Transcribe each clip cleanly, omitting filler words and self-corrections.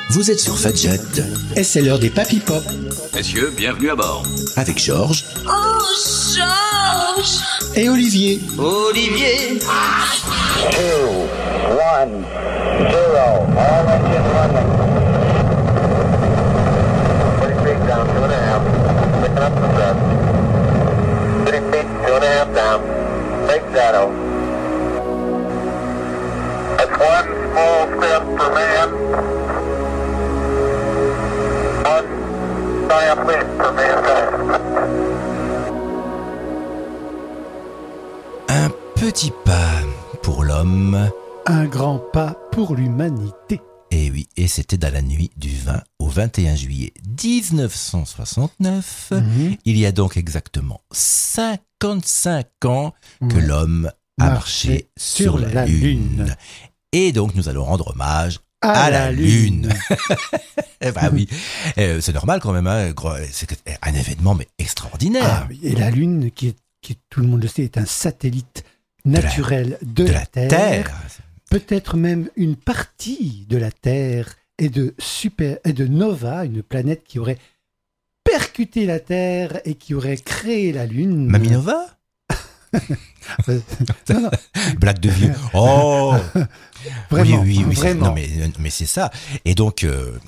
Vous êtes sur Fadjet et c'est l'heure des Papy Pop. Messieurs, bienvenue à bord. Avec Georges. Oh, Georges! Et Olivier. Olivier! 2, 1, 0. All engine running. 30 feet down, 2.5. Picking up the thrust. 30 feet, 2.5 down. Big shadow. That's one small step for man. One giant leap for mankind. Un petit pas pour l'homme. Un grand pas pour l'humanité. Et oui, et c'était dans la nuit du 20 au 21 juillet 1969. Il y a donc exactement 55 ans que l'homme a marché sur la Lune. Et donc, nous allons rendre hommage à la Lune. Eh ben oui, c'est normal quand même. Hein. C'est un événement mais extraordinaire. Ah, oui. Et la Lune, qui tout le monde le sait, est un satellite naturel de la Terre. Peut-être même une partie de la Terre et de Nova, une planète qui aurait percuté la Terre et qui aurait créé la Lune. Mamie Nova? Non. Blague de vieux. Oh, Vraiment, oui, vraiment. Non, mais c'est ça. Et donc,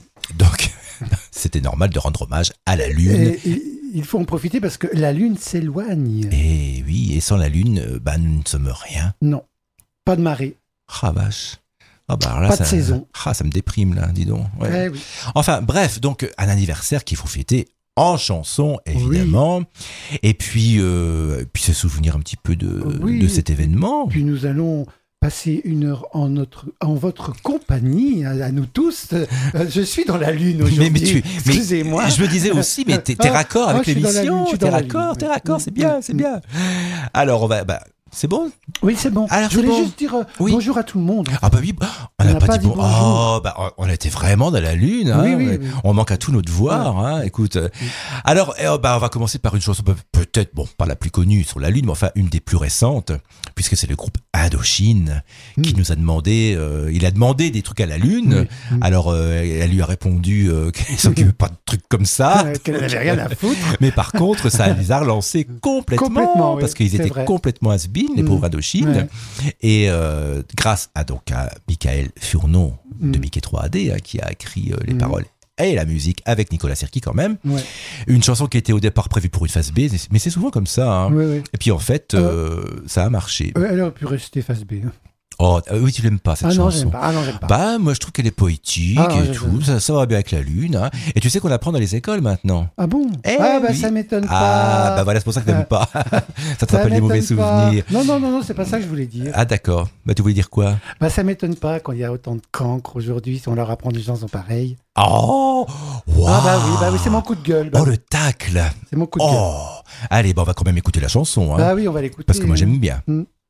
c'était normal de rendre hommage à la Lune. Et il faut en profiter parce que la Lune s'éloigne. Et oui, et sans la Lune, nous ne sommes rien. Non, pas de marée. Ah vache. Ah bah alors là, Pas de saison. Ah, ça me déprime là, dis donc. Ouais. Oui. Enfin bref, donc un anniversaire qu'il faut fêter en chanson évidemment. Oui. Et puis se souvenir un petit peu de cet événement. Puis nous allons passer une heure en votre compagnie, à nous tous. Je suis dans la Lune aujourd'hui. Excusez-moi. Je me disais aussi, mais t'es raccord avec l'émission. T'es raccord, c'est bien. Alors on va. C'est bon? Oui, c'est bon. Alors, je voulais juste dire bonjour à tout le monde. Ah bah oui, on n'a pas dit bonjour. Oh, on était vraiment dans la Lune. Hein. Oui. On manque à tous nos devoirs. Hein. Écoute. Alors, on va commencer par une chanson peut-être, pas la plus connue sur la Lune, mais enfin une des plus récentes, puisque c'est le groupe Indochine qui nous a demandé. Il a demandé des trucs à la Lune. Alors, elle lui a répondu qu'elle s'occupait pas de trucs comme ça, qu'elle n'avait rien à foutre. Mais par contre, ça les a relancés complètement parce qu'ils étaient complètement has-been, les pauvres Indochine. Et grâce à Michael Furnon de Mickey 3AD qui a écrit les paroles et la musique avec Nicolas Sirki quand même. Une chanson qui était au départ prévue pour une phase B, mais c'est souvent comme ça. Hein. Et puis en fait, ça a marché. Elle aurait pu rester phase B. Oh, oui, tu l'aimes pas cette chanson. J'aime pas. Moi je trouve qu'elle est poétique et tout, ça va bien avec la Lune. Hein. Et tu sais qu'on apprend dans les écoles maintenant. Ah bon? Oui. Ça m'étonne pas. Ah bah voilà, c'est pour ça que t'aimes pas. Ça te rappelle les mauvais souvenirs. Non, c'est pas ça que je voulais dire. Ah d'accord. Tu voulais dire quoi? Ça m'étonne pas quand il y a autant de cancres aujourd'hui, si on leur apprend des chansons pareilles. Oh, wow. Oui, c'est mon coup de gueule. Oh, le tacle. C'est mon coup de gueule. Allez, on va quand même écouter la chanson. Hein. Oui, on va l'écouter. Parce que moi j'aime bien.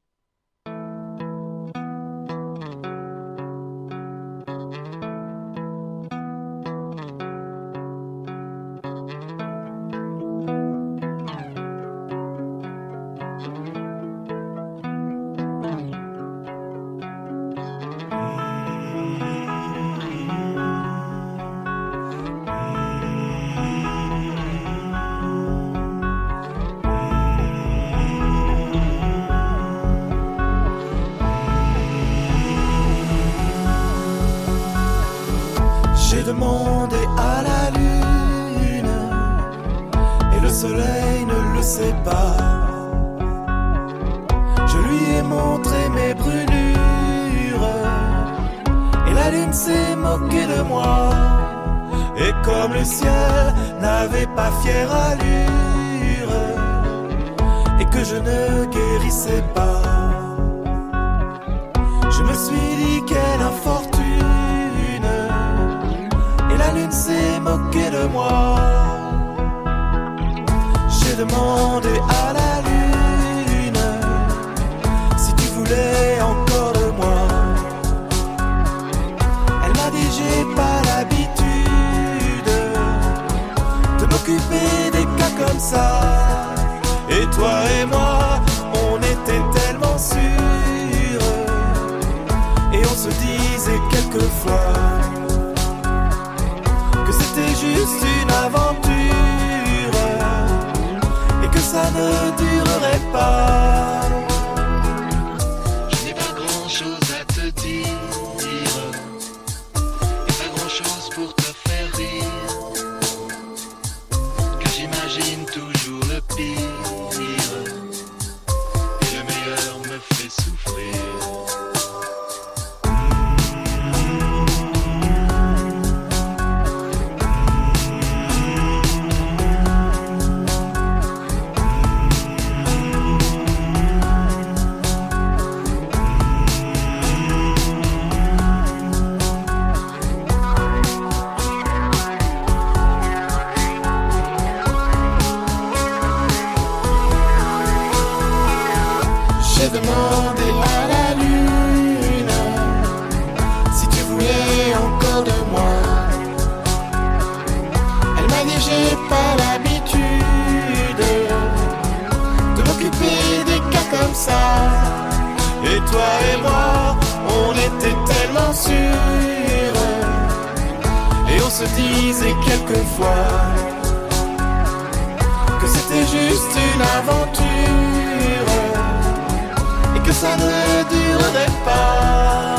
J'ai demandé à la Lune et le soleil ne le sait pas. Je lui ai montré mes brûlures et la Lune s'est moquée de moi. Et comme le ciel n'avait pas fière allure et que je ne guérissais pas, je me suis dit quelle infortune. La Lune s'est moquée de moi. J'ai demandé à la Lune si tu voulais encore de moi. Elle m'a dit j'ai pas l'habitude de m'occuper des cas comme ça. Et toi et moi, on était tellement sûrs et on se disait quelquefois que c'était juste une aventure et que ça ne durerait pas. Je n'ai pas grand chose à te dire et pas grand chose pour te faire rire, car j'imagine toujours le pire et le meilleur me fait souffrir. J'ai demandé à la lune si tu voulais encore de moi. Elle m'a dit j'ai pas l'habitude de m'occuper des cas comme ça. Et toi et moi, on était tellement sûrs et on se disait quelquefois que c'était juste une aventure et que ça ne durerait pas.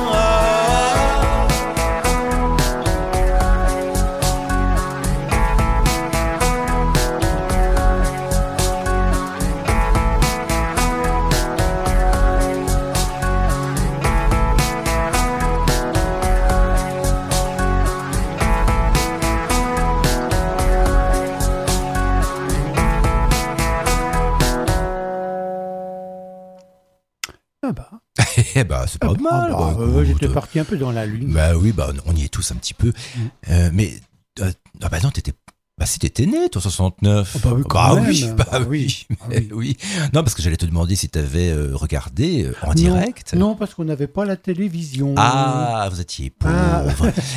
Ah bah. Eh ben, c'est pas mal. Ah bah, j'étais parti un peu dans la lune. Bah oui, bah on y est tous un petit peu. Mais ah bah non, si t'étais né, toi, 69. Bah oui, quand même. Oui. Oui. Non, parce que j'allais te demander si t'avais regardé en direct. Non, parce qu'on n'avait pas la télévision. Ah, vous étiez pauvre.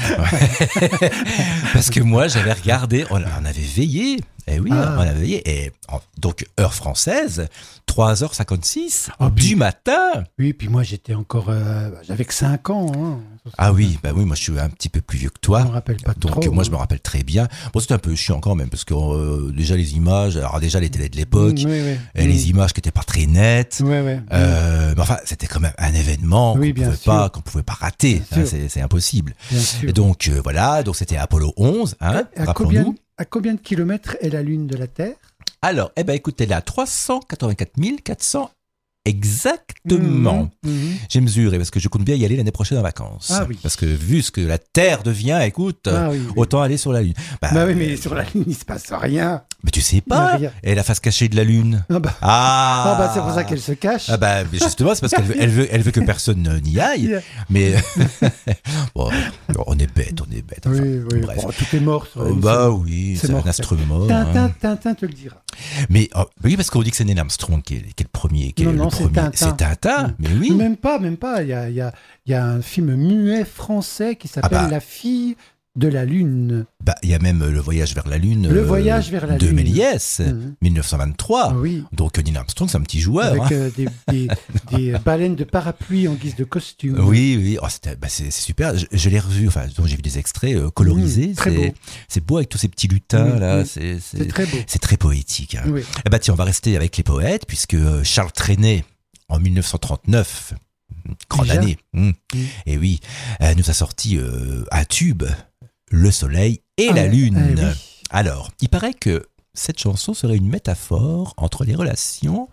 Parce que moi, j'avais regardé, on avait veillé. Eh oui, on avait veillé. Et donc, heure française, 3h56 du matin. Oui, puis moi, j'étais encore... j'avais que 5 ans. Hein. Ah oui, bah oui, moi je suis un petit peu plus vieux que toi. Je me rappelle pas donc trop. Moi je me rappelle très bien. Bon, c'était un peu chiant quand même parce que déjà les images, alors déjà les télés de l'époque, et les images qui étaient pas très nettes. Mais enfin, c'était quand même un événement qu'on pouvait pas rater. Hein, c'est impossible. Et donc voilà, donc c'était Apollo 11. Hein, rappelons-nous. À combien de kilomètres est la Lune de la Terre ? Alors, écoute, elle est à 384 400 exactement. J'ai mesuré parce que je compte bien y aller l'année prochaine en vacances. Ah oui. Parce que vu ce que la Terre devient, écoute, autant aller sur la Lune. Bah oui, mais sur la Lune, il se passe rien. Mais tu sais pas. Et la face cachée de la Lune. C'est pour ça qu'elle se cache. Ah bah justement, c'est parce qu'elle veut que personne n'y aille. Mais bon, on est bête. Enfin, bref. Bon, tout est mort. Oui, c'est un astre mort. Tintin te le dira. Mais oui, parce qu'on dit que c'est Neil Armstrong qui est le premier. Non, c'est Tintin. C'est Tintin, mais oui. Même pas. Il y a un film muet français qui s'appelle La fille de la Lune. Bah, il y a même Le Voyage vers la Lune. Le Voyage vers la de Lune. Méliès, 1923. Oui. Donc Neil Armstrong, c'est un petit joueur. Avec des baleines de parapluie en guise de costume. Oui. Oh, c'est super. Je l'ai revu. Enfin, donc j'ai vu des extraits colorisés. Très beau. C'est beau avec tous ces petits lutins là. C'est très beau. C'est très poétique. Hein. Oui. Tiens, on va rester avec les poètes puisque Charles Trenet, en 1939. Grande année. Et oui, nous a sorti un tube, Le Soleil et la Lune. Oui. Alors, il paraît que cette chanson serait une métaphore entre les relations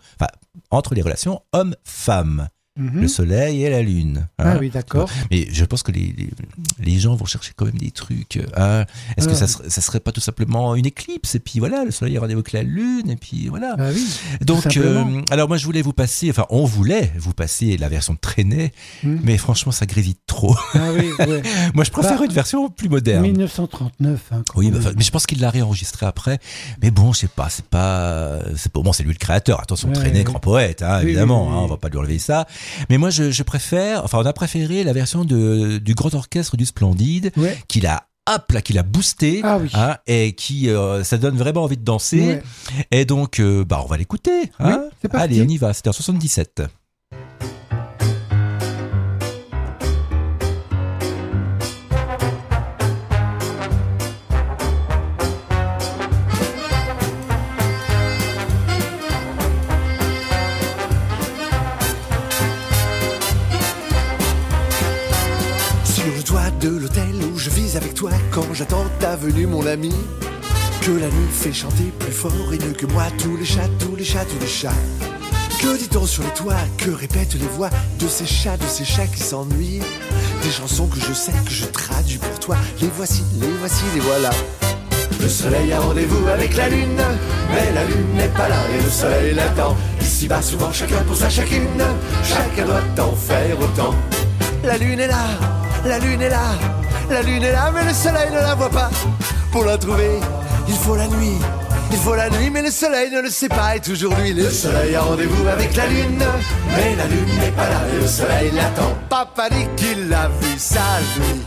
hommes-femmes. Le soleil et la lune. Hein. Ah oui, d'accord. Mais je pense que les gens vont chercher quand même des trucs. Hein. Est-ce que ça serait pas tout simplement une éclipse ? Et puis voilà, le soleil rendez-vous avec la lune, et puis voilà. Ah oui, donc, alors moi je voulais on voulait vous passer la version de Trenet, mais franchement ça grésille trop. Ah oui, ouais. Moi je préfère une version plus moderne. 1939. Hein, oui, mais je pense qu'il l'a réenregistré après. Mais bon, je sais pas, c'est bon, c'est lui le créateur. Attention, Trenet, grand poète, hein, évidemment. Hein, on va pas lui enlever ça. Mais moi, je préfère, on a préféré la version du Grand Orchestre du Splendide, qu'il a boosté, hein, et qui, ça donne vraiment envie de danser. Ouais. Et donc, on va l'écouter. Hein. Oui, c'est parti. Allez, on y va. C'était en 77. sur le toit de l'hôtel où je vis avec toi quand j'attends ta venue, mon ami. Que la nuit fait chanter plus fort et mieux que moi tous les chats, tous les chats, tous les chats. Que dit-on sur les toits, que répètent les voix de ces chats qui s'ennuient. Des chansons que je sais, que je traduis pour toi. Les voici, les voilà. Le soleil a rendez-vous avec la lune, mais la lune n'est pas là et le soleil l'attend. Ici-bas souvent chacun pour sa chacune, chacun doit en faire autant. La lune est là, la lune est là, la lune est là, mais le soleil ne la voit pas. Pour la trouver, il faut la nuit. Il faut la nuit, mais le soleil ne le sait pas, et toujours lui. Le soleil a rendez-vous avec la lune, mais la lune n'est pas là, et le soleil l'attend. Papa dit qu'il a vu ça, lui.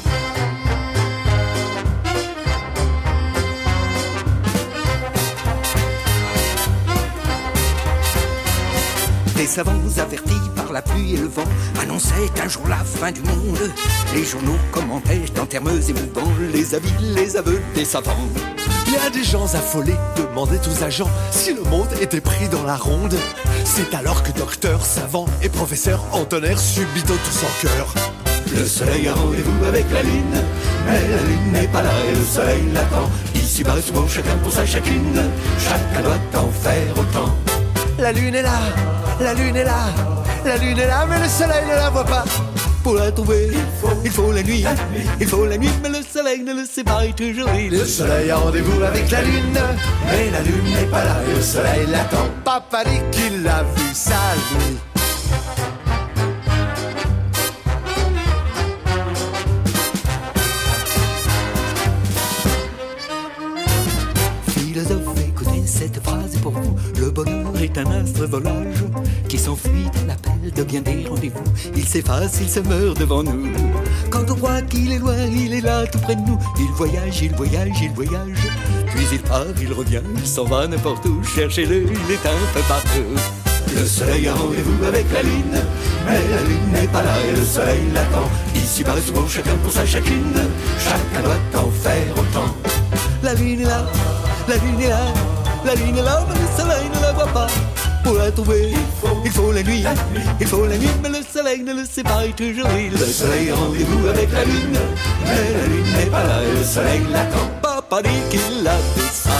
Des savants avertis par la pluie et le vent annonçaient un jour la fin du monde. Les journaux commentaient en termes émouvants les avis, les aveux des savants. Il y a des gens affolés, demandaient aux agents si le monde était pris dans la ronde. C'est alors que docteurs, savants et professeurs entonnèrent subito tous en chœur. Le soleil a rendez-vous avec la lune, mais la lune n'est pas là et le soleil l'attend. Ici-bas souvent chacun pour sa chacune, chacun doit en faire autant. La lune est là, la lune est là, la lune est là, mais le soleil ne la voit pas. Pour la trouver, il faut la nuit, il faut la nuit, mais le soleil ne le sait pas, et toujours il. Le soleil a rendez-vous avec la lune, mais la lune n'est pas là et le soleil l'attend. Papa dit qu'il a vu ça, lui. Philosophe, écoutez cette phrase pour vous. Le bonheur est un astre volage qui s'enfuit à l'appel de bien des rendez-vous. Il s'efface, il se meurt devant nous. Quand on croit qu'il est loin, il est là tout près de nous. Il voyage, il voyage, il voyage. Puis il part, il revient, il s'en va n'importe où. Cherchez-le, il est un peu partout. Le soleil a rendez-vous avec la lune, mais la lune n'est pas là et le soleil l'attend. Ici-bas souvent chacun pour sa chacune, chacun doit en faire autant. La lune est là, la lune est là, la lune est là, mais le soleil ne la voit pas. Pour la trouver, il faut la nuit, il faut la nuit, mais le soleil ne le sait pas, et toujours il. Le soleil a rendez-vous avec la lune, mais la lune n'est pas là et le soleil l'attend. Papa dit qu'il a fait ça,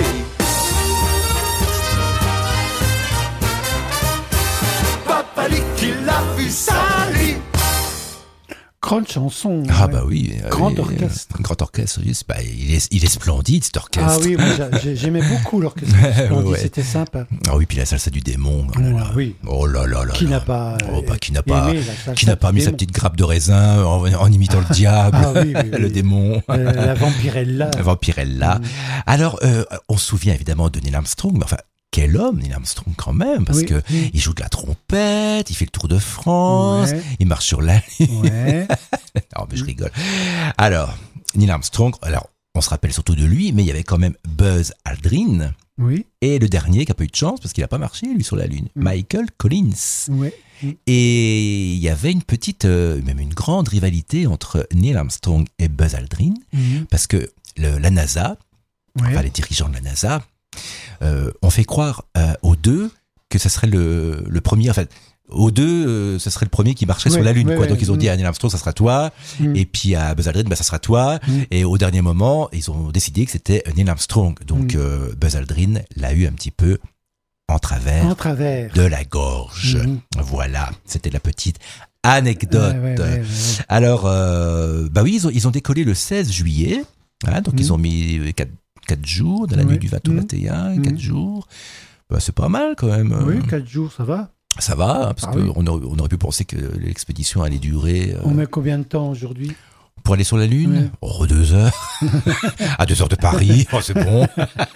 Papa dit qu'il a vu ça, lui. Grande chanson. Ah bah oui. Grand orchestre. Grand orchestre, oui, bah, il est splendide cet orchestre. Ah oui, moi, j'aimais beaucoup l'orchestre. Ouais. C'était sympa. Ah oui, puis la salsa du démon. Oh là là. Oui. Oh là là là. Qui n'a pas, qui n'a pas mis sa petite grappe de raisin en imitant le diable, le démon. La vampirella. La vampirella. Alors, on se souvient évidemment de Neil Armstrong, mais enfin, quel homme, Neil Armstrong, quand même, parce que il joue de la trompette, il fait le tour de France, il marche sur la lune. Ouais. Non, mais je rigole. Alors, Neil Armstrong, on se rappelle surtout de lui, mais il y avait quand même Buzz Aldrin. Oui. Et le dernier qui n'a pas eu de chance, parce qu'il n'a pas marché, lui, sur la lune, Michael Collins. Oui. Et il y avait une petite, même une grande rivalité entre Neil Armstrong et Buzz Aldrin, parce que la NASA, enfin les dirigeants de la NASA, on fait croire aux deux que ça serait le premier, en fait, aux deux, ce serait le premier qui marcherait sur la Lune, quoi. Donc ils ont dit à Neil Armstrong, ça sera toi, et puis à Buzz Aldrin, ça sera toi, et au dernier moment, ils ont décidé que c'était Neil Armstrong. Donc Buzz Aldrin l'a eu un petit peu en travers de la gorge. Voilà, c'était la petite anecdote. Alors, bah oui, ils ont décollé le 16 juillet, hein, donc ils ont mis 4 jours, de la nuit du 20 au 21, 4 jours. Bah, c'est pas mal quand même. Oui, 4 jours, ça va. Ça va, parce qu'on aurait pu penser que l'expédition allait durer... On met combien de temps aujourd'hui ? Pour aller sur la Lune ? 2 heures. À 2 heures de Paris, c'est bon.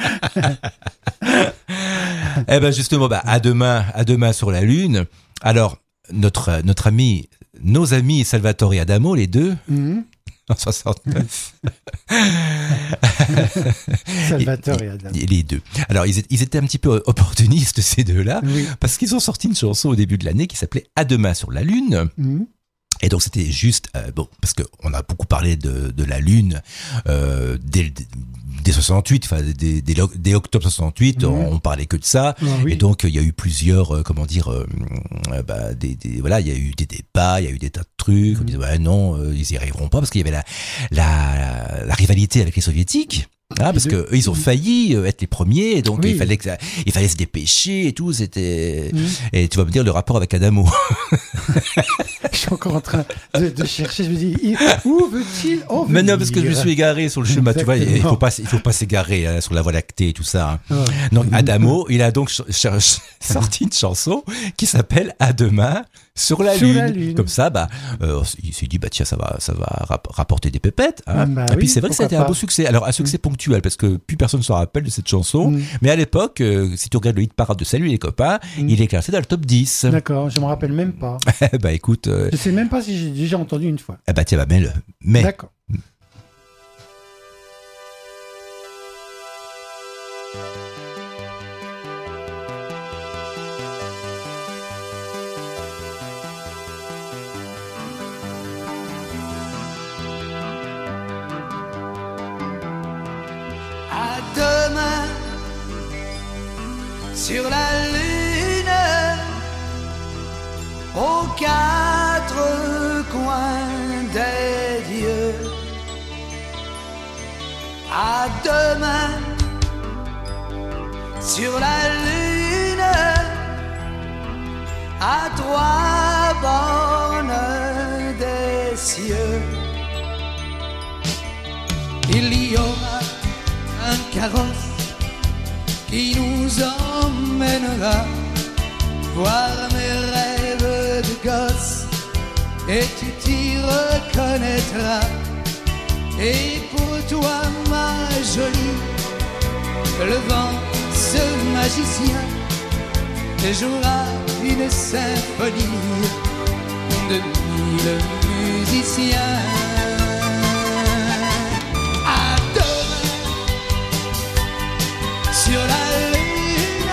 Eh ben justement, à demain sur la Lune. Alors, nos amis Salvatore et Adamo, les deux... En 69. Salvatore et Adamo. Les deux. Alors, ils étaient un petit peu opportunistes, ces deux-là, parce qu'ils ont sorti une chanson au début de l'année qui s'appelait « À demain sur la Lune ». Et donc c'était juste parce que on a beaucoup parlé de la Lune dès 68, enfin dès octobre 68, on parlait que de ça. Et donc il y a eu plusieurs voilà, il y a eu des débats, il y a eu des tas de trucs. On disait non, ils y arriveront pas parce qu'il y avait la rivalité avec les soviétiques. Parce que eux, ils ont failli être les premiers, et donc il fallait se dépêcher et tout. C'était et tu vas me dire le rapport avec Adamo. Je suis encore en train de chercher. Je me dis où veut-il en venir ? Mais non, parce que je me suis égaré sur le chemin. Tu vois, il faut pas s'égarer sur la Voie lactée et tout ça. Donc Adamo, il a donc sorti une chanson qui s'appelle À demain sur la Lune. Comme ça, il s'est dit tiens, ça va rapporter des pépettes. Et puis c'est vrai que ça a été un beau succès. Alors un succès ponctuel parce que plus personne ne se rappelle de cette chanson. Mais à l'époque, si tu regardes le hit parade de Salut les copains, il est classé dans le top 10. D'accord, je me rappelle même pas. Écoute, je sais même pas si j'ai déjà entendu une fois. Tiens, mets-le. D'accord. À demain sur la Lune, aux quatre coins des dieux. À demain sur la Lune, à trois bornes des cieux. Il y aura un carrosse qui nous emmènera voir mes rêves de gosse, et tu t'y reconnaîtras. Et pour toi, ma jolie, le vent, ce magicien, jouera une symphonie de 1000 musiciens. À demain sur la Lune,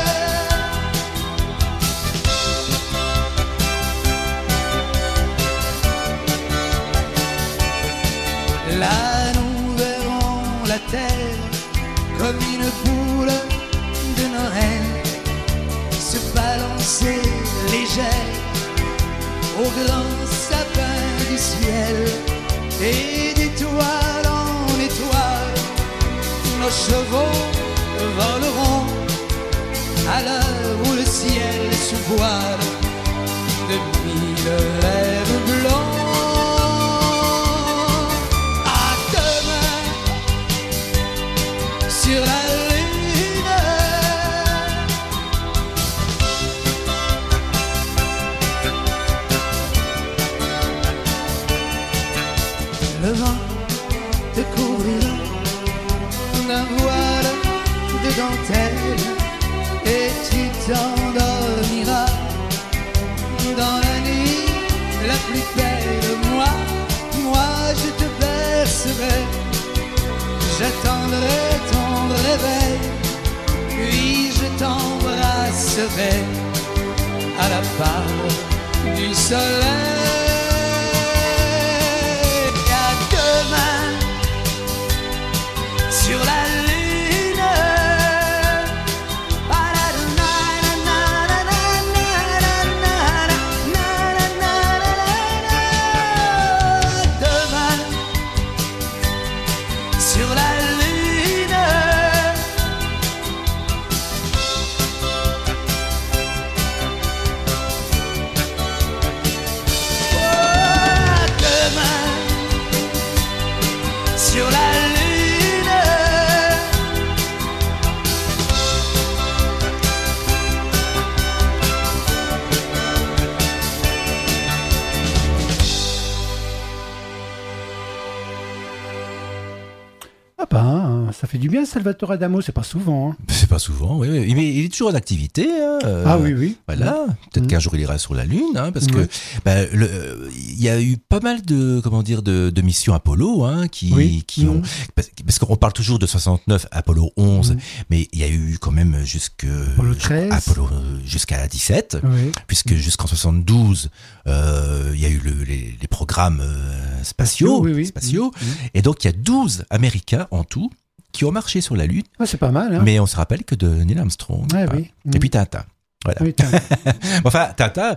là nous verrons la terre comme une boule de Noël se balancer légère au grand sapin du ciel, et d'étoile en étoile nos chevaux voleront à l'heure où le ciel se voile de 1000 rêves blancs. À demain sur la Lune, le vent te couvrira d'un voile de dentelle, et tu t'endormiras dans la nuit la plus belle. Moi je te bercerai, j'attendrai ton réveil, puis je t'embrasserai à la part du soleil. À demain sur la Lune, demain sur la Lune, demain sur la Lune. ça fait du bien, Salvatore Adamo, c'est pas souvent. Hein. C'est pas souvent, oui. Mais il est toujours en activité. Ah oui. Voilà. Peut-être qu'un jour il ira sur la Lune, parce que il y a eu pas mal de missions Apollo, qui ont, parce qu'on parle toujours de 69, Apollo 11, mais il y a eu quand même Apollo 13. Jusqu'à 17, puisque jusqu'en 72, il y a eu les programmes spatiaux. Et donc il y a 12 Américains en tout qui ont marché sur la Lune. C'est pas mal. Hein. Mais on se rappelle que de Neil Armstrong. Et puis Tintin. Voilà. Oui, Tintin. Enfin, Tintin,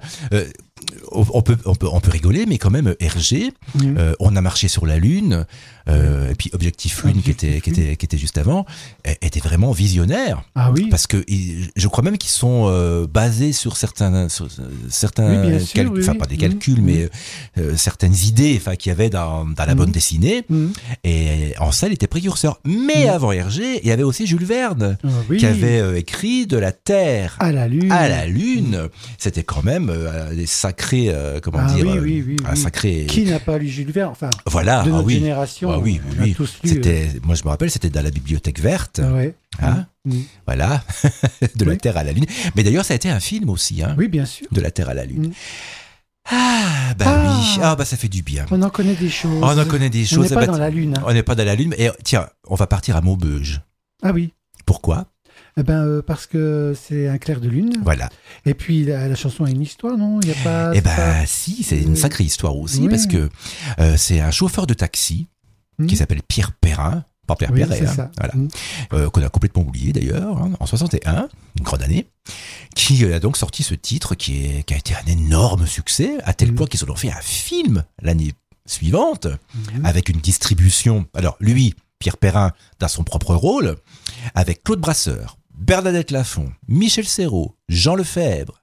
on peut rigoler, mais quand même, Hergé, on a marché sur la Lune, et puis Objectif Lune, qui était juste avant, était vraiment visionnaire. Ah oui. Parce que je crois même qu'ils sont basés sur certains calculs, enfin pas des calculs, mais certaines idées, enfin qu'il y avait dans la bande dessinée. Et en ça, il était précurseur. Mais avant Hergé, il y avait aussi Jules Verne, qui avait écrit De la Terre à la Lune. C'était quand même des sacrés, un sacré. Qui n'a pas lu Jules Verne, enfin, voilà, de notre génération. Oui. On a tous lu. C'était, moi je me rappelle, c'était dans la bibliothèque verte. Voilà, De la Terre à la Lune. Mais d'ailleurs, ça a été un film aussi. Oui, bien sûr. De la Terre à la Lune. Oui. Ça fait du bien. On en connaît des choses. On n'est pas dans la Lune. On n'est pas dans la Lune. Et tiens, on va partir à Maubeuge. Ah oui. Pourquoi ? Parce que c'est un clair de lune. Voilà. Et puis la chanson a une histoire, non ? Il y a pas. Si, c'est une sacrée histoire aussi, parce que c'est un chauffeur de taxi qui s'appelle Pierre Perrin. Pas Pierre Perret, voilà. Qu'on a complètement oublié d'ailleurs, en 61, une grande année, qui a donc sorti ce titre qui a été un énorme succès, à tel point qu'ils en ont fait un film l'année suivante, avec une distribution. Alors lui, Pierre Perrin, dans son propre rôle, avec Claude Brasseur, Bernadette Lafont, Michel Serrault, Jean Lefebvre,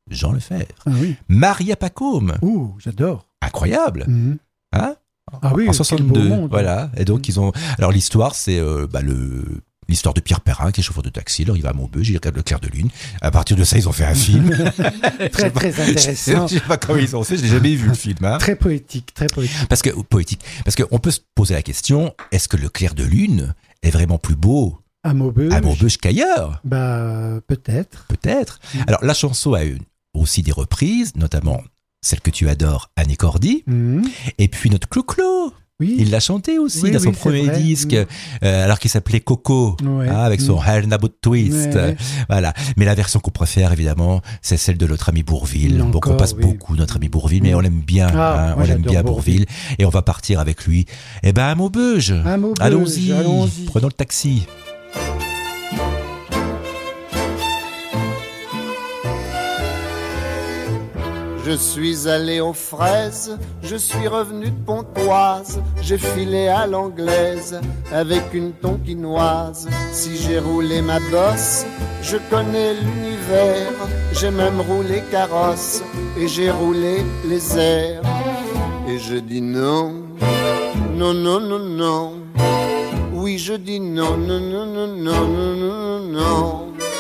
Maria Pacôme. Ouh, j'adore. Incroyable. Ah oui, en 62, monde. voilà. Et donc ils ont. Alors l'histoire, c'est l'histoire de Pierre Perrin, qui est chauffeur de taxi. Alors il va à Maubeuge, il regarde le clair de lune. À partir de ça, ils ont fait un film. très intéressant. Je sais pas comment ils ont fait, je n'ai jamais vu le film. Très poétique. Parce qu'on peut se poser la question, est-ce que le clair de lune est vraiment plus beau à Maubeuge qu'ailleurs ? Peut-être. Alors la chanson a eu aussi des reprises, notamment celle que tu adores, Annie Cordy, et puis notre Clo-Clo. Oui. Il l'a chanté aussi dans son premier disque, alors qu'il s'appelait Coco, avec son Helnabot Twist. Voilà. Mais la version qu'on préfère, évidemment, c'est celle de notre ami Bourvil. Donc on passe beaucoup notre ami Bourvil, mais on l'aime bien. On l'aime bien Bourvil. Et on va partir avec lui. À Maubeuge. Allons-y. Prenons le taxi. Je suis allé aux fraises, je suis revenu de Pontoise, j'ai filé à l'anglaise avec une tonkinoise. Si j'ai roulé ma bosse, je connais l'univers, j'ai même roulé carrosse et j'ai roulé les airs. Et je dis non, non, non, non, non. Oui, je dis non, non, non, non, non, non, non, non.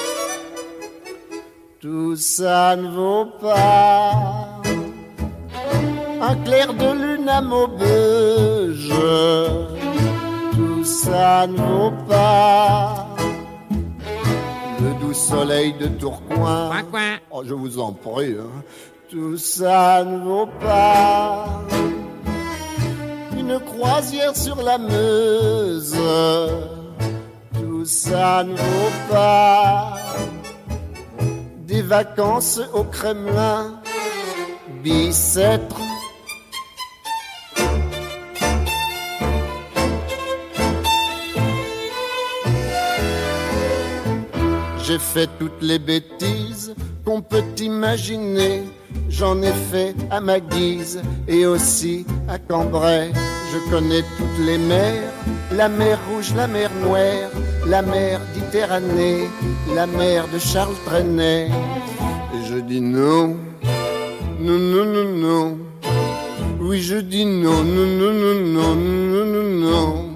Tout ça ne vaut pas un clair de lune à Maubeuge. Tout ça ne vaut pas le doux soleil de Tourcoing. Oh, je vous en prie. Tout ça ne vaut pas une croisière sur la Meuse. Tout ça ne vaut pas des vacances au Kremlin, Bicêtre. J'ai fait toutes les bêtises qu'on peut imaginer. J'en ai fait à ma guise et aussi à Cambrai. Je connais toutes les mers, la mer Rouge, la mer Noire, la mer Méditerranée, la mer de Charles Trenet. Et je dis non, non, non, non, non. Oui, je dis non, non, non, non, non, non, non, non.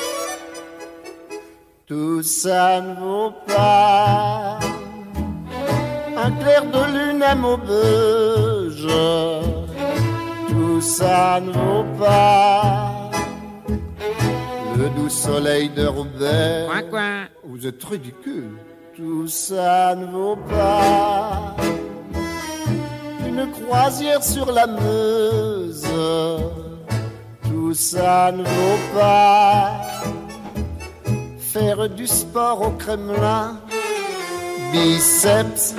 Tout ça ne vaut pas un clair de lune à Maubeuge. Tout ça ne vaut pas le le doux soleil de Roubaix. Coin, coin. Vous êtes ridicule. Tout ça ne vaut pas une croisière sur la Meuse. Tout ça ne vaut pas faire du sport au Kremlin. Biceps.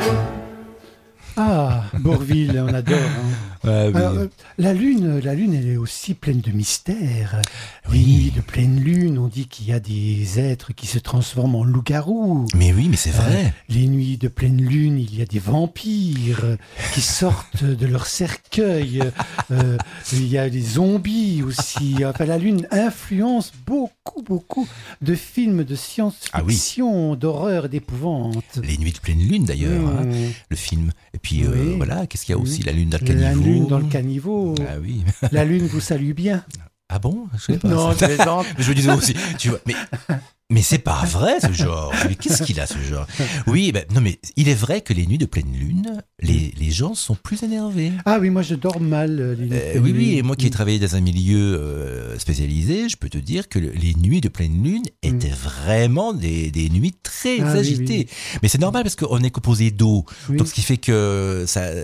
Ah, Bourvil, on adore. Hein. Ouais, oui. Alors, la lune, elle est aussi pleine de mystères. Les nuits de pleine lune, on dit qu'il y a des êtres qui se transforment en loups-garous. Mais oui, mais c'est vrai. Les nuits de pleine lune, il y a des vampires qui sortent de leur cercueil. Il y a des zombies aussi. Enfin, la lune influence beaucoup de films de science-fiction, d'horreur, d'épouvante. Les nuits de pleine lune, d'ailleurs, hein, le film. Et puis, voilà, qu'est-ce qu'il y a aussi? La lune dans le caniveau. La lune dans le caniveau. Ah oui. La lune vous salue bien. Ah bon? Je sais pas. Non, je plaisante. Je me disais aussi, tu vois, mais c'est pas vrai ce genre. Mais qu'est-ce qu'il a ce genre? Oui, non mais il est vrai que les nuits de pleine lune, les gens sont plus énervés. Ah oui, moi je dors mal les nuits de pleine lune. Oui, et moi qui ai travaillé dans un milieu spécialisé, je peux te dire que les nuits de pleine lune étaient vraiment des nuits très agitées. Oui. Mais c'est normal parce qu'on est composé d'eau, donc ce qui fait que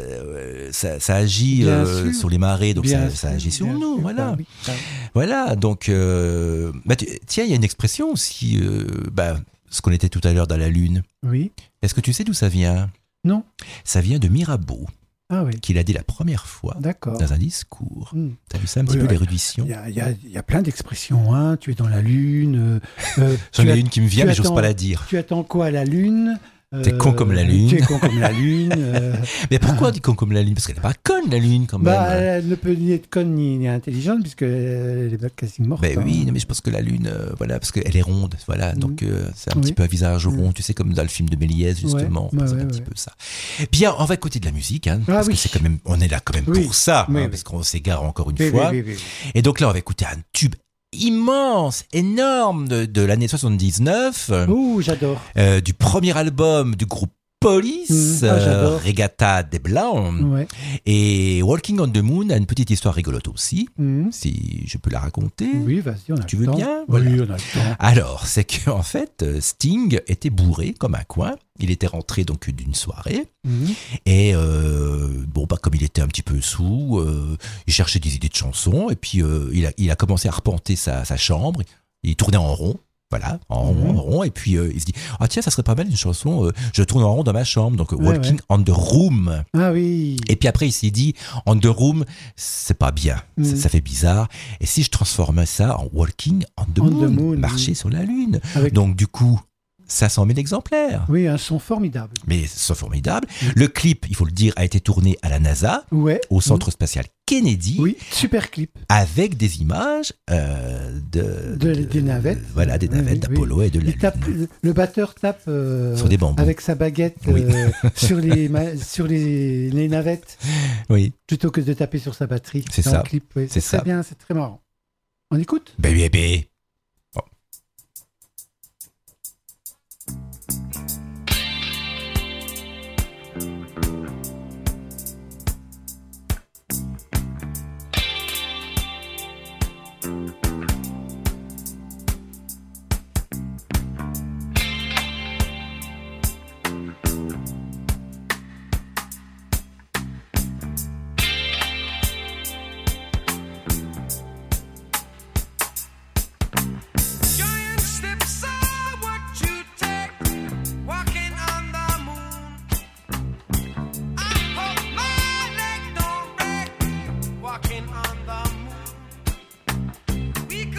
ça agit sur les marées, donc ça agit sur nous, voilà. Voilà, donc tiens, il y a une expression aussi, ce qu'on était tout à l'heure dans la Lune. Oui. Est-ce que tu sais d'où ça vient? Non. Ça vient de Mirabeau. Ah oui. Qu'il a dit la première fois dans un discours. T'as vu ça un petit peu, l'érudition? Il y a plein d'expressions. Hein. Tu es dans la Lune. J'en ai une qui me vient, mais j'ose pas la dire. Tu attends quoi à la Lune? T'es con comme la Lune. Tu es con comme la Lune. Mais pourquoi on dit con comme la Lune? Parce qu'elle n'est pas conne, la Lune, quand même. Elle ne peut ni être conne ni intelligente, puisqu'elle est quasi morte. Oui, mais je pense que la Lune, parce qu'elle est ronde, voilà, donc c'est un petit peu un visage rond, tu sais, comme dans le film de Méliès, justement. C'est un petit peu ça. Bien, on va écouter de la musique, hein, parce que c'est quand même, on est là quand même pour ça, parce qu'on s'égare encore une fois. Et donc là, on va écouter un tube immense, énorme de l'année 79. J'adore. Du premier album du groupe Police, Regatta des Blancs. Ouais. Et Walking on the Moon a une petite histoire rigolote aussi, si je peux la raconter. Oui, vas-y, on a Tu veux bien? Voilà. Oui, on a le temps. Alors, c'est qu'en fait, Sting était bourré comme un coin. Il était rentré donc d'une soirée. Et comme il était un petit peu saoul, il cherchait des idées de chansons. Et puis, il a commencé à arpenter sa chambre. Il tournait en rond. Voilà, en rond, et puis il se dit « Ah tiens, ça serait pas mal une chanson, je tourne en rond dans ma chambre, donc Walking on the Room. » Ah oui. Et puis après, il s'est dit « On the Room, c'est pas bien, ça fait bizarre. Et si je transformais ça en Walking on the Moon, marcher sur la Lune. » Donc du coup, 500 000 exemplaires. Oui, un son formidable. Mais son formidable. Le clip, il faut le dire, a été tourné à la NASA, au Centre spatial Kennedy. Oui, super clip. Avec des images des navettes. Voilà, des navettes d'Apollo et de la Lune. Le batteur tape sur des bambous. avec sa baguette sur les navettes. Oui. Plutôt que de taper sur sa batterie. C'est ça. Le clip, c'est très bien, c'est très marrant. On écoute? Baby. We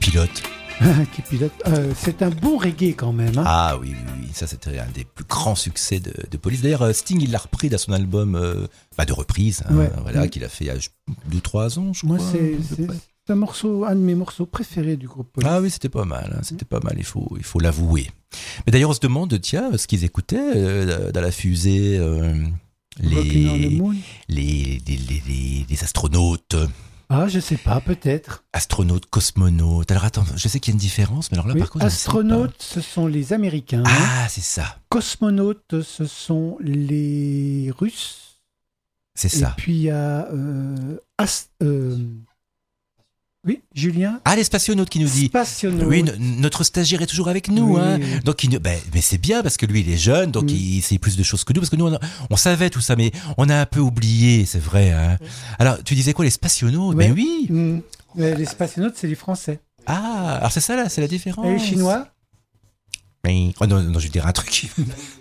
pilote. Qui pilote. C'est un bon reggae quand même. Hein. Ah oui, ça c'était un des plus grands succès de Police. D'ailleurs, Sting, il l'a repris dans son album de reprise, qu'il a fait il y a 2-3 ans, je crois. Moi, c'est un morceau, un de mes morceaux préférés du groupe Police. Ah oui, c'était pas mal, c'était pas mal, il faut l'avouer. Mais d'ailleurs, on se demande, tiens, ce qu'ils écoutaient dans la fusée, les astronautes. Ah, je sais pas, peut-être. Astronautes, cosmonautes. Alors attends, je sais qu'il y a une différence, mais alors là, par contre, astronautes, ce sont les Américains. Ah, c'est ça. Cosmonautes, ce sont les Russes. C'est ça. Et puis il y a oui, Julien. Ah, les spationautes qui nous dit. Spationautes. Oui, notre stagiaire est toujours avec nous. Oui. Hein. Donc, mais c'est bien parce que lui, il est jeune, donc il sait plus de choses que nous. Parce que nous, on savait tout ça, mais on a un peu oublié, c'est vrai. Hein. Alors, tu disais quoi, les spationautes? Ouais. Ben oui. Les spationautes, c'est les Français. Ah, alors c'est ça là, c'est la différence. Et les Chinois? Oui. Oh non, je vais dire un truc.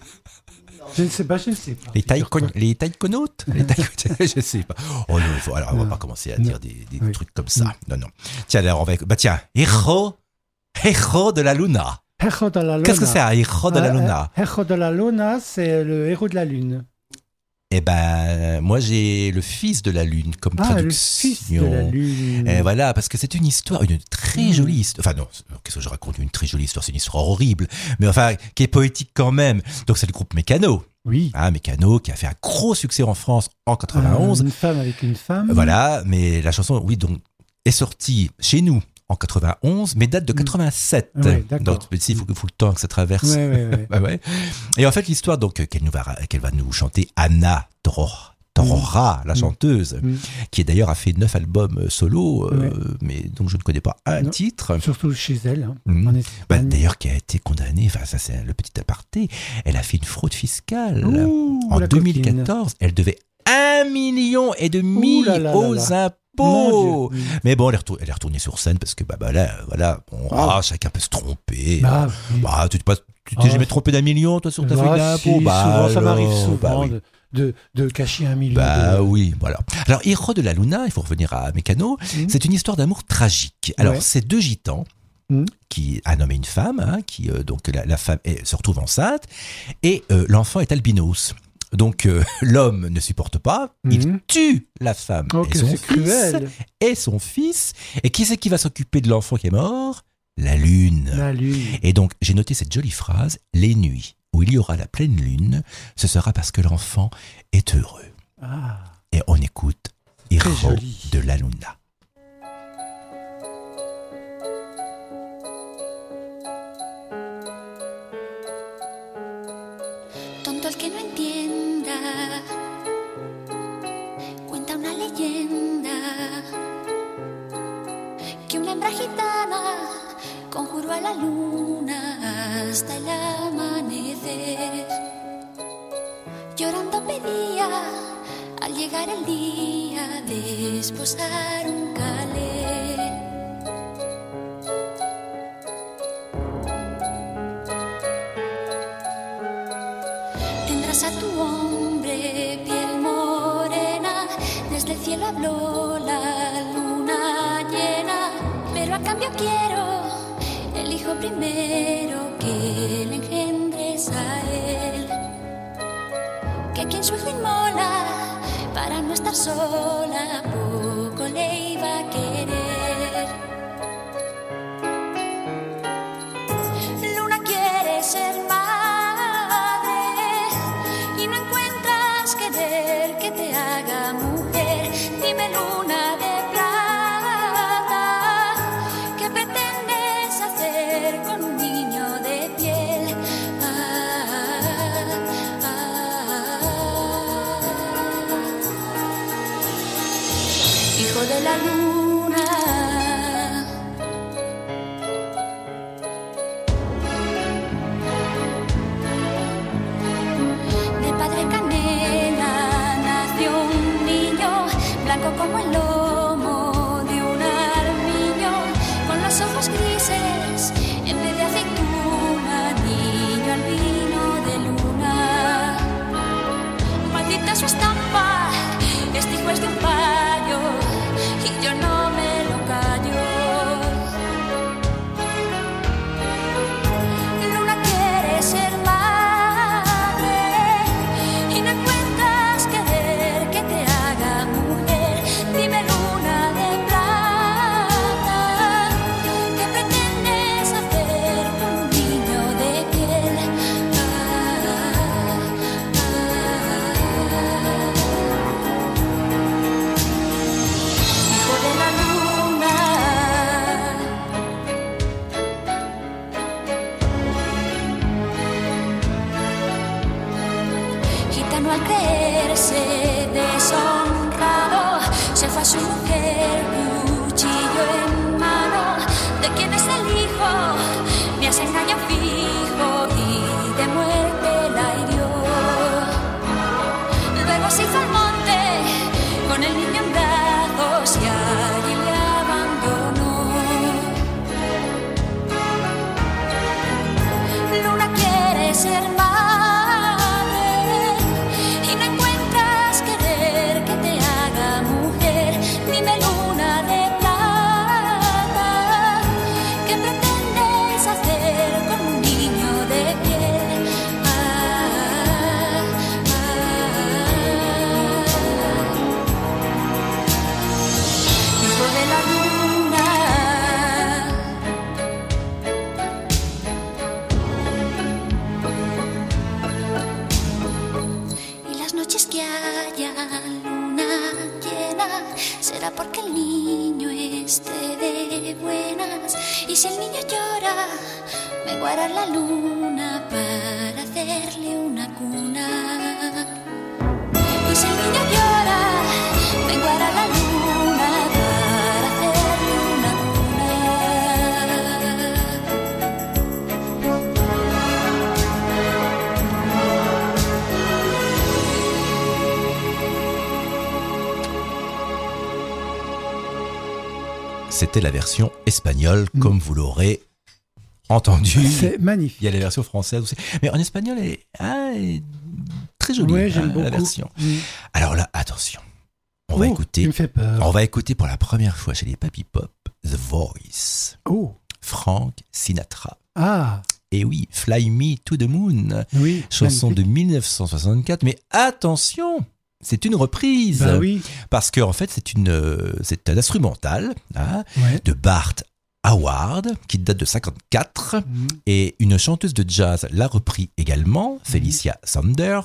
Je ne sais pas. Les taïkonautes je sais pas. Oh non, alors on va pas commencer à dire des trucs comme ça. Non. Tiens, alors on va... héros de la Luna. Héros de la Luna. Qu'est-ce que c'est, un héros de la Luna? Héros de la Luna, c'est le héros de la Lune. Eh ben, moi j'ai le fils de la Lune comme traduction. Le fils de la Lune. Et voilà, parce que c'est une histoire, une très jolie histoire. Enfin non, qu'est-ce que je raconte? Une très jolie histoire, c'est une histoire horrible, mais enfin qui est poétique quand même. Donc c'est le groupe Mécano. Oui. Mécano qui a fait un gros succès en France en 91. Une femme avec une femme. Voilà, mais la chanson, oui, donc est sortie chez nous en 91, mais date de 87. Ouais, d'accord. Donc, il faut le temps que ça traverse. Ouais. Et en fait, l'histoire, donc, qu'elle va nous chanter Anna Torora, la chanteuse, qui d'ailleurs a fait 9 albums solo, mais donc je ne connais pas un titre. Surtout chez elle. D'ailleurs, qui a été condamnée, enfin, ça c'est le petit aparté, elle a fait une fraude fiscale. En 2014, coquine. Elle devait 1,5 million aux impôts. Mais bon, elle est retournée sur scène parce que voilà, chacun peut se tromper. Tu t'es jamais trompé d'1 million, toi, sur ta feuille d'impôt? Ça m'arrive souvent de cacher 1 million. Oui, voilà. Alors, Héros de la Luna, il faut revenir à Mécano, c'est une histoire d'amour tragique. Alors, c'est 2 gitans, un homme et une femme, qui donc la femme se retrouve enceinte, et l'enfant est albinos. Donc l'homme ne supporte pas, il tue la femme et son fils. Et qui c'est qui va s'occuper de l'enfant qui est mort? La lune. Et donc j'ai noté cette jolie phrase: les nuits où il y aura la pleine lune, ce sera parce que l'enfant est heureux. Et on écoute Héros de la Luna. Tonto el que no entienda, cuenta una leyenda que una hembra gitana conjuró a la luna hasta el amanecer. Llorando pedía al llegar el día desposar un calé. Tendrás a tu hombre piel morena, desde el cielo habló la luna llena, pero a cambio quiero el hijo primero que le engendres a él, que quien su hijo inmola para no estar sola poco le iba a querer. Luna quiere ser madre y no encuentras querer que te haga mujer. Dime, luna de plata, ¿qué pretendes hacer con un niño de piel? Hijo de la luna, de padre canela nació un niño, blanco como el lomo de un armiño, con los ojos grises en vez de aceituna, niño albino de luna. Maldita su estampa, este hijo es de un payo y yo no me lo callo. anciano al creerse deshonrado se fue a su mujer, cuchillo en mano. ¿De quién es el hijo? Me hace engaño fijo y de muerte la hirió. Luego se hizo al monte con el niño en brazos y allí le abandonó. Luna quiere ser madre y no encuentras querer que te haga mujer. Dime, luna de plata, ¿qué pretendes hacer con un niño de piel? Hijo de la luna. Y las noches que haya luna llena será porque el niño esté de buenas. Y si el niño llora, menguará la luna para hacerle una cuna. Y si el niño llora, menguará la luna para hacerle una cuna. C'était la version espagnole, comme vous l'aurez entendu. C'est magnifique. Il y a la version française aussi. Mais en espagnol, elle est très jolie, Ouais, j'aime beaucoup. la version. Alors là, attention. On va Tu écouter. me fais peur. On va écouter pour la première fois chez les Papy Pop The Voice. Oh. Frank Sinatra. Ah. Et oui, Fly Me to the Moon. Oui. Chanson magnifique. de 1964. Mais attention, c'est une reprise. Bah oui. Parce qu'en fait, c'est un instrumental Ouais. de Bart Howard qui date de 54 et une chanteuse de jazz l'a repris également, Felicia Sanders.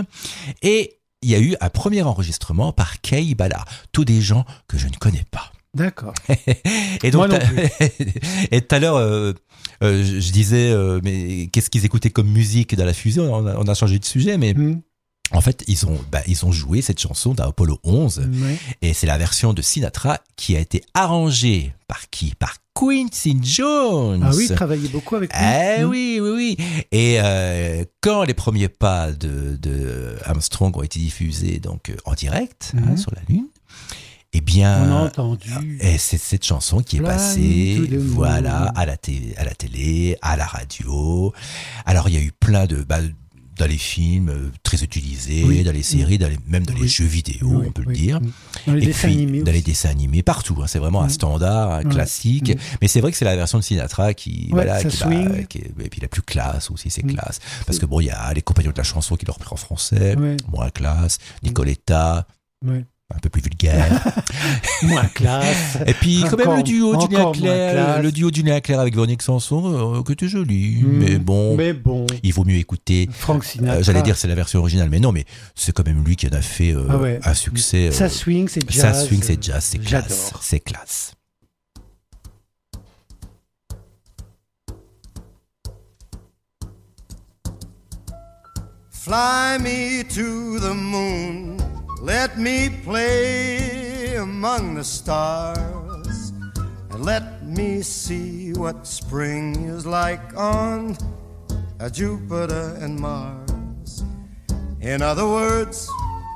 Et il y a eu un premier enregistrement par Kay Ballard, tous des gens que je ne connais pas. D'accord. Et donc, Moi non plus. et tout à l'heure, je disais, mais qu'est-ce qu'ils écoutaient comme musique dans la fusée? On a changé de sujet, mais en fait, ils ont joué cette chanson d'Apollo 11, Ouais. et c'est la version de Sinatra qui a été arrangée par qui? Par Quincy Jones. Ah oui, il travaillait beaucoup avec lui. Oui. Et quand les premiers pas de Armstrong ont été diffusés donc en direct sur la Lune, eh bien, On a entendu. Et c'est cette chanson qui est Fly passée, to the moon. voilà, à la télé, à la radio. Alors il y a eu plein de dans les films très utilisés, Oui. dans les séries, même dans les jeux vidéo, Oui, on peut le oui. dire. Dans les Et dessins puis, animés dans les aussi. dessins animés, partout. C'est vraiment un standard, un classique. Mais c'est vrai que c'est la version de Sinatra qui, Ouais, ça qui swing. et puis la plus classe aussi, c'est classe. Parce que bon, il y a les compagnons de la chanson qui l'ont repris en français, Ouais. moins classe, Nicoletta, Ouais. un peu plus vulgaire. Moins classe. Et puis quand même Encore- le duo Julien encore moins Clerc, classe. le duo Julien Clerc avec Véronique Sanson, que était joli, mais bon, il vaut mieux écouter. Frank Sinatra. J'allais dire c'est la version originale, mais non, mais c'est quand même lui qui en a fait Ah ouais. un succès. Ça swing, c'est jazz. Ça swing, c'est jazz, c'est classe, J'adore. c'est classe. Fly me to the moon, let me play among the stars, and let me see what spring is like on Jupiter and Mars. In other words,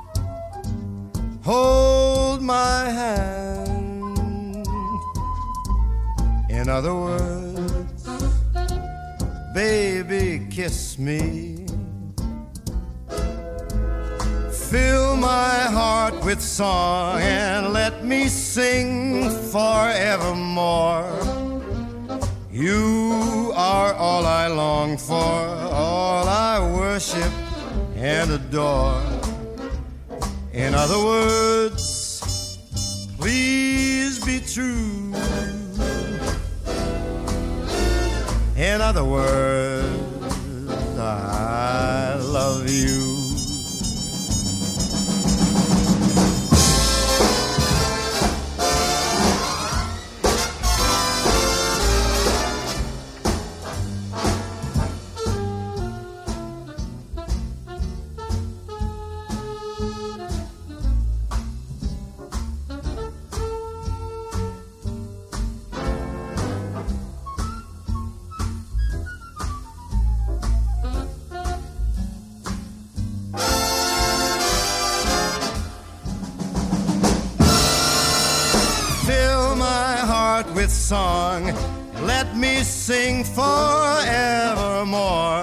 hold my hand. In other words, baby, kiss me. Fill my heart with song and let me sing forevermore. You are all I long for, all I worship and adore. In other words, please be true. In other words, I love you. song. Let me sing forevermore.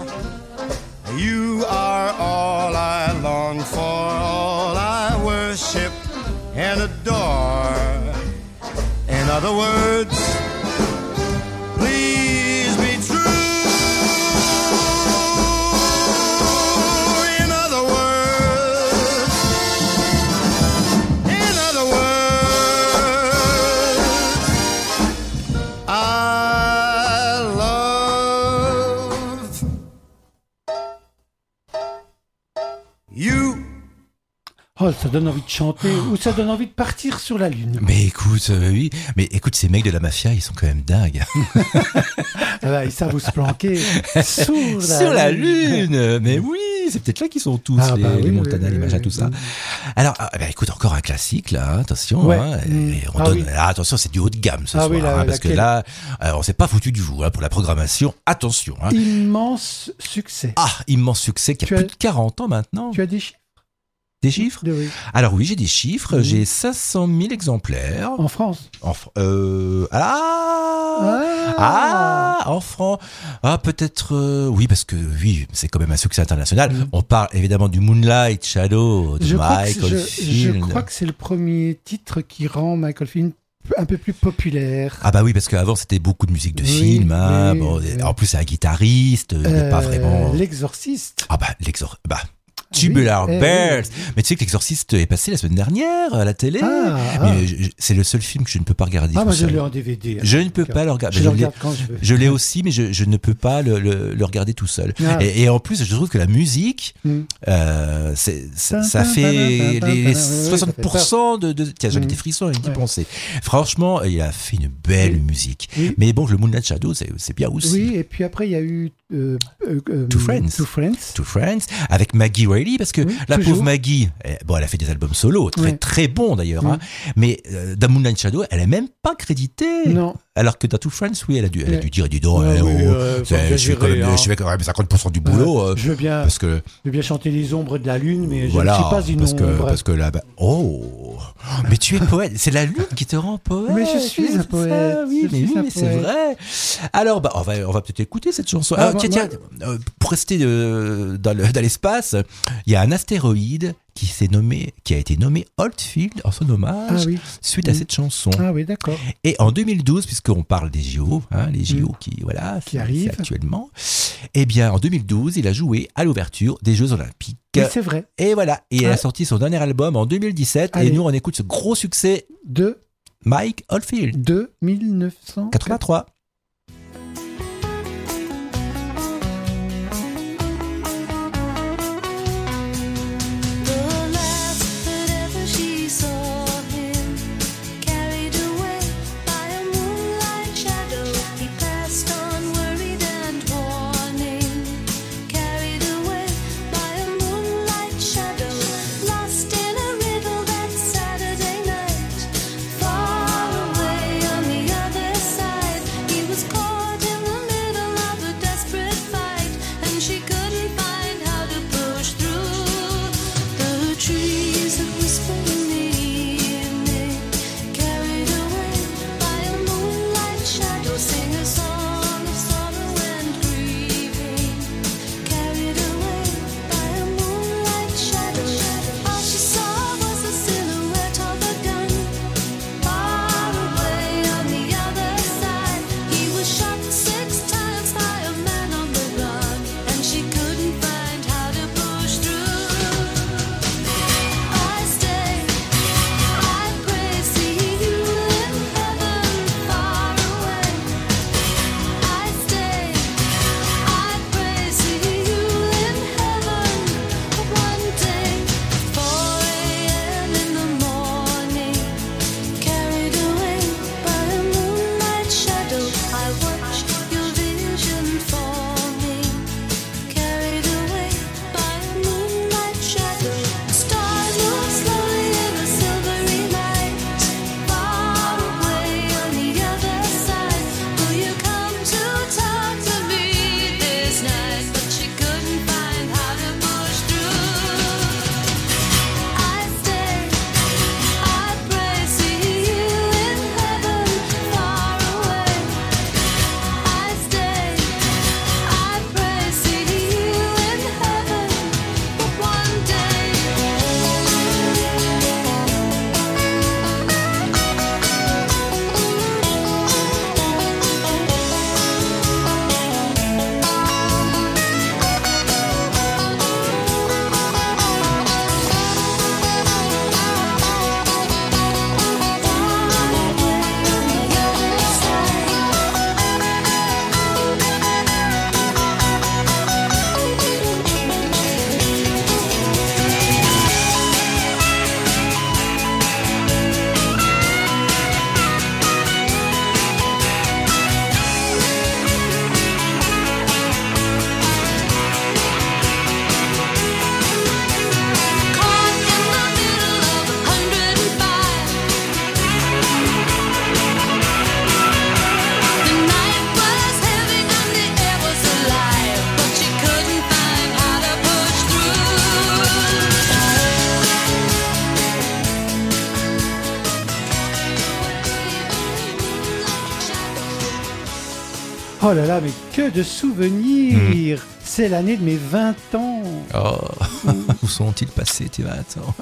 You are all I long for, all I worship and adore. In other words, please be true. In other words, I love you. Oh, ça donne envie de chanter ou ça donne envie de partir sur la Lune. Mais écoute, oui. Mais écoute, ces mecs de la mafia, ils sont quand même dingues. Ils savent où se planquer sur la Lune. Mais oui, c'est peut-être là qu'ils sont tous, les Montana, les machins, tout ça. Alors, écoute, encore un classique, là, attention. Ouais. Hein, attention, c'est du haut de gamme ce soir. Oui, parce que là, on s'est pas foutu du vous pour la programmation. Attention. Hein. Immense succès. Immense succès qui a plus de 40 ans maintenant. Tu as des chiffres? Des chiffres? Oui. Alors oui, j'ai des chiffres. J'ai 500 000 exemplaires. En France? En France. Peut-être... oui, parce que oui, c'est quand même un succès international. On parle évidemment du Moonlight Shadow de Michael Field. Je crois que c'est le premier titre qui rend Michael Field un peu plus populaire. Ah bah oui, parce qu'avant c'était beaucoup de musique de film. En plus c'est un guitariste, il n'est pas vraiment... L'Exorciste. Tubular Bells. Mais tu sais que l'Exorciste est passé la semaine dernière à la télé. Mais c'est le seul film que je ne peux pas regarder. Moi je l'ai en DVD. Je ne peux pas le regarder. Je le regarde quand je veux. Je l'ai aussi, mais je ne peux pas le regarder tout seul. Et en plus, je trouve que la musique, ça fait les 60% de... Tiens, j'en ai des frissons avec d'y penser. Franchement, il a fait une belle musique. Oui. Mais bon, le Moonlight Shadow, c'est bien aussi. Oui, et puis après, il y a eu Two Friends, avec Maggie Reilly, parce que la pauvre Maggie, elle a fait des albums solo, très bons d'ailleurs, hein, mais dans Moonlight Shadow, elle est même pas créditée. Non. Alors que dans Two Friends, oui, elle a dû dire, dis donc, je fais quand même 50% du boulot. Je veux bien chanter les ombres de la lune, mais je ne suis pas une ombre. Parce que là, mais tu es poète. C'est la lune qui te rend poète. Mais je suis un poète. Oui, mais c'est vrai. Alors, on va peut-être écouter cette chanson. Tiens, pour rester dans l'espace, il y a un astéroïde qui a été nommé Oldfield en son hommage suite à cette chanson. Ah oui, d'accord. Et en 2012, puisqu'on parle des JO, les JO qui arrivent actuellement, eh bien en 2012, il a joué à l'ouverture des Jeux Olympiques. Oui, c'est vrai. Et voilà, il a sorti son dernier album en 2017. Allez. Et nous on écoute ce gros succès de Mike Oldfield de 1983. Oh là là, mais que de souvenirs. C'est l'année de mes 20 ans. Oh, où sont-ils passés tes 20 ans?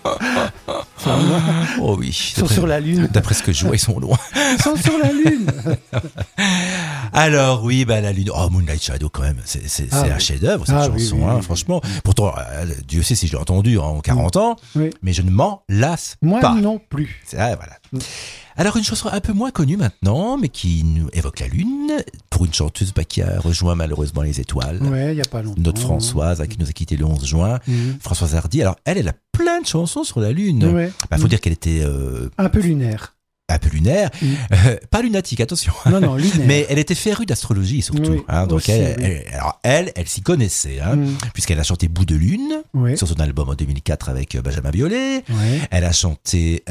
Oh oui. Ils sont sur la Lune. D'après ce que je vois, ils sont loin. Ils sont sur la Lune. Alors oui, la Lune. Oh, Moonlight Shadow quand même, c'est un chef-d'œuvre cette chanson, oui. franchement. Pourtant, Dieu sait si je l'ai entendu en 40 ans, mais je ne m'en lasse pas. Moi non plus. Voilà. Alors une chanson un peu moins connue maintenant, mais qui nous évoque la Lune, pour une chanteuse qui a rejoint malheureusement les étoiles. Ouais, il y a pas longtemps. Notre Françoise, qui nous a quitté le 11 juin. Françoise Hardy. Alors elle a plein de chansons sur la Lune. Ouais. Faut dire qu'elle était un peu lunaire. Un peu lunaire, pas lunatique, attention. Non, lunaire. Mais elle était férue d'astrologie surtout. Donc aussi, elle s'y connaissait, puisqu'elle a chanté Bout de Lune sur son album en 2004 avec Benjamin Biolay. Elle a chanté.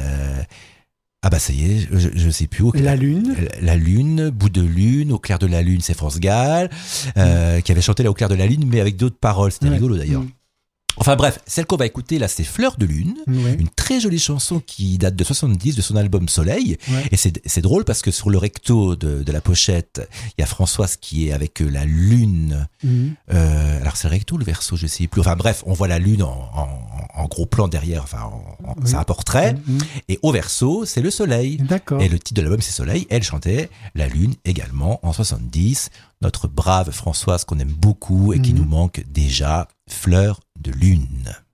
Ça y est, je sais plus. La Lune. La Lune, Bout de Lune, Au clair de la Lune, c'est France Gall, qui avait chanté là Au clair de la Lune, mais avec d'autres paroles. C'était rigolo d'ailleurs. Enfin bref, celle qu'on va écouter là, c'est Fleur de Lune, une très jolie chanson qui date de 70 de son album Soleil. Et c'est drôle parce que sur le recto de la pochette, il y a Françoise qui est avec la Lune. Alors c'est le recto ou le verso, je sais plus. Enfin bref, on voit la Lune en gros plan derrière. Enfin, c'est un portrait. Et au verso, c'est le Soleil. D'accord. Et le titre de l'album, c'est Soleil. Elle chantait la Lune également en 70. Notre brave Françoise qu'on aime beaucoup et qui nous manque déjà, Fleur de Lune.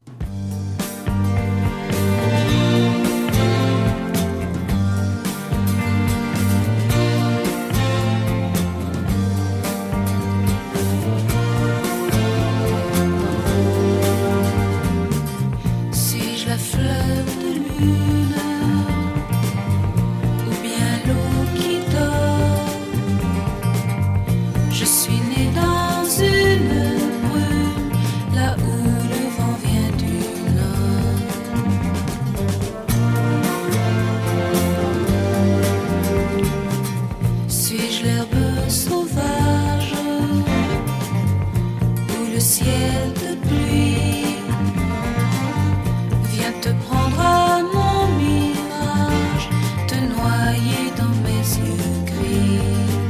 Suis-je la fleur de lune ou bien l'eau qui dort? Je suis née dans une brume, là où le vent vient du nord. Suis-je l'herbe sauvage ou le ciel de pluie? Viens te prendre à mon mirage, te noyer dans mes yeux gris.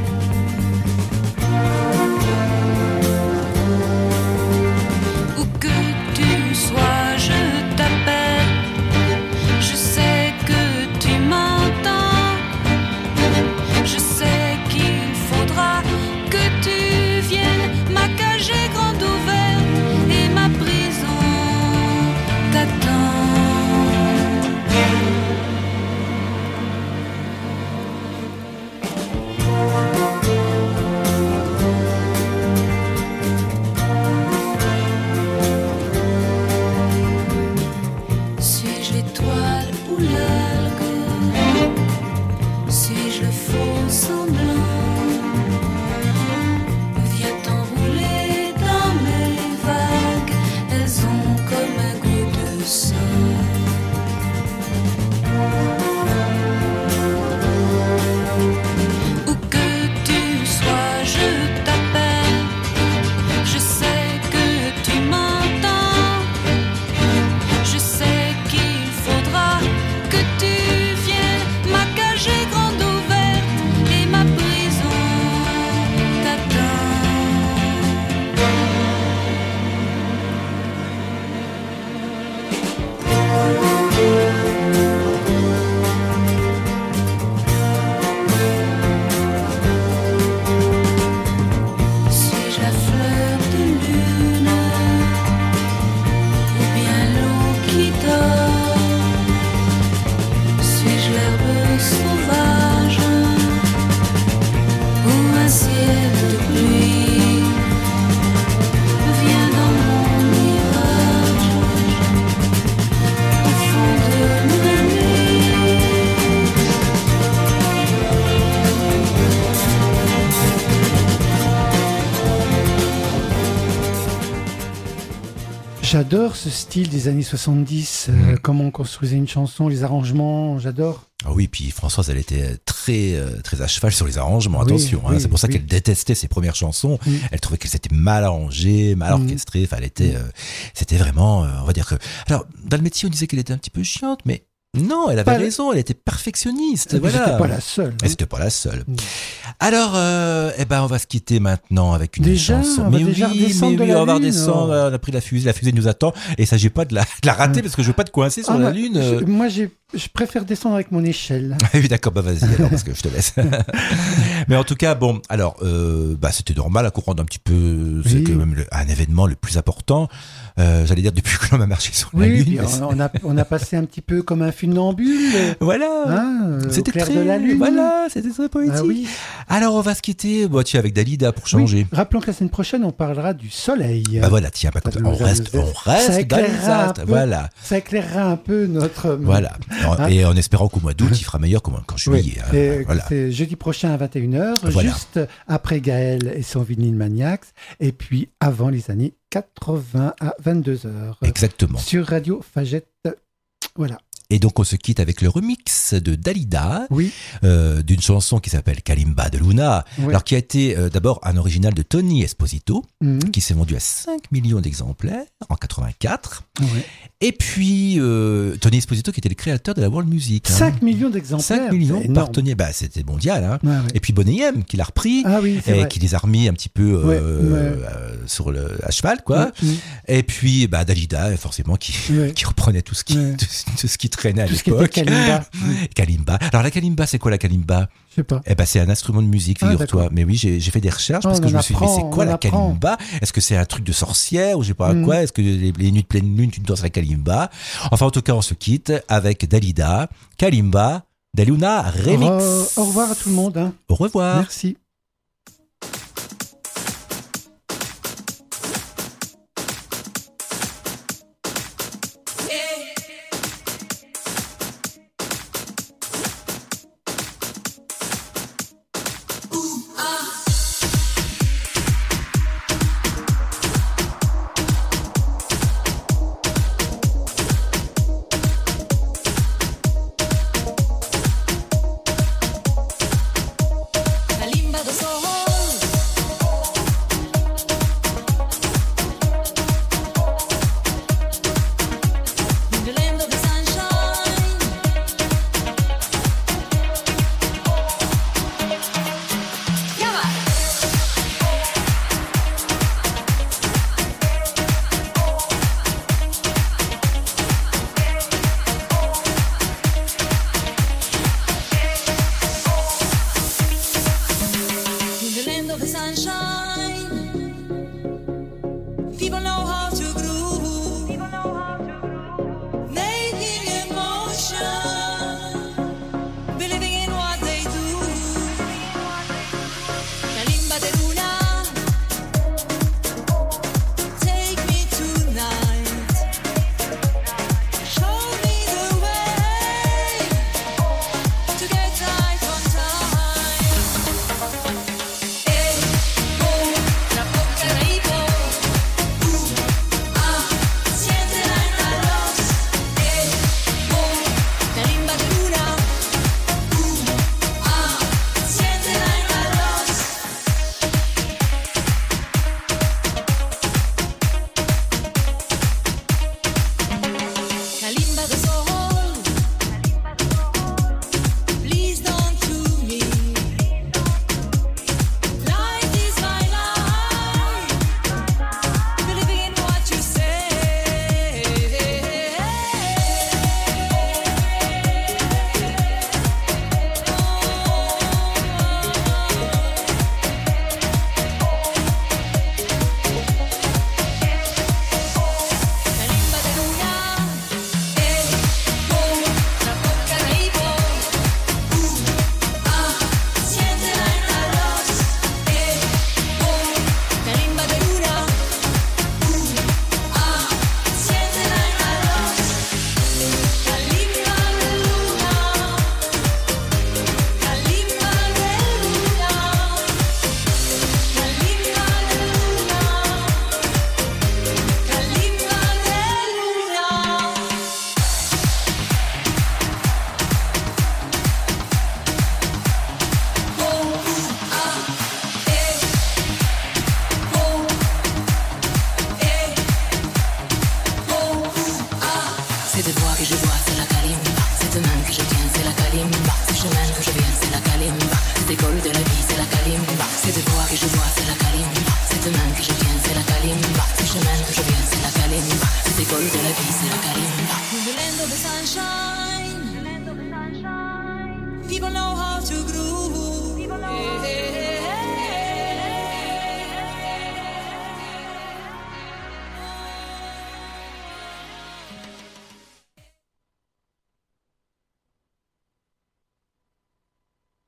Où que tu sois, je t'appelle. Je sais que tu m'entends. Je sais qu'il faudra que tu viennes. Ma cage est grande ouverte et ma prison t'attend. Suis-je l'étoile ou l'algue? Suis-je le faux semblant? Viens t'enrouler dans mes vagues, elles ont comme un goût de sang. Où que tu sois, je t'appelle. Je sais que tu m'entends. Je sais qu'il faudra que tu viennes. Ma cage est grande ouverte et ma prison t'attend. Suis-je la fleur de lune ou bien l'eau qui dort? Suis-je l'herbe sauvage ou un ciel de pluie? Viens dans mon mirage, au fond de ma nuit. J'adore ce style des années 70, comment on construisait une chanson, les arrangements, j'adore. Ah oui, puis Françoise, elle était très à cheval sur les arrangements, attention. C'est pour ça qu'elle détestait ses premières chansons. Elle trouvait qu'elles étaient mal arrangées, mal orchestrées. Enfin, elle était, c'était vraiment, on va dire que... Alors, dans le métier, on disait qu'elle était un petit peu chiante, mais Non, elle avait raison, elle était perfectionniste. Voilà. C'était pas la seule. Et c'était pas la seule. Alors, on va se quitter maintenant avec une chanson. Mais oui, on va redescendre. On a pris la fusée nous attend. Et il s'agit pas de la rater parce que je veux pas te coincer sur la Lune. Moi, je préfère descendre avec mon échelle. Oui, d'accord, vas-y alors parce que je te laisse. Mais en tout cas, bon, alors, c'était normal à qu'on rende un petit peu. C'est quand même un événement le plus important. J'allais dire depuis que l'on a marché sur la Lune. On a passé un petit peu comme un funambule. Voilà. C'était clair très de la Lune. Voilà, c'était très poétique. Ah oui. Alors on va se quitter avec Dalida pour changer. Oui. Rappelons que la semaine prochaine on parlera du soleil. Voilà, tiens, on reste dans les astres. Voilà. Ça éclairera un peu notre. Voilà. Et en espérant qu'au mois d'août il fera meilleur qu'en juillet. Voilà. C'est jeudi prochain à 21h, juste après Gaël et son vinyle Maniacs, et puis avant les années 80 à 22h. Exactement. Sur Radio Fagette. Voilà. Et donc on se quitte avec le remix de Dalida, d'une chanson qui s'appelle Kalimba de Luna, alors qui a été d'abord un original de Tony Esposito, qui s'est vendu à 5 millions d'exemplaires en 84. Et puis Tony Esposito qui était le créateur de la world music. 5 millions d'exemplaires. 5 millions par Tony, c'était mondial. Et puis Boney M qui l'a repris et qui les a remis un petit peu à cheval, quoi. Et puis Dalida forcément qui reprenait tout ce qui traînait à l'époque. Kalimba. Alors la kalimba, c'est quoi la kalimba? Je sais pas. C'est un instrument de musique, figure-toi. Mais oui, j'ai fait des recherches parce que je me suis dit, mais c'est quoi la kalimba? Est-ce que c'est un truc de sorcière ou je sais pas quoi? Est-ce que les nuits de pleine lune, tu danses la kalimba? Enfin, en tout cas, on se quitte avec Dalida, Kalimba, Daluna Remix. Au revoir à tout le monde. Au revoir. Merci. sunshine. People know how to groove.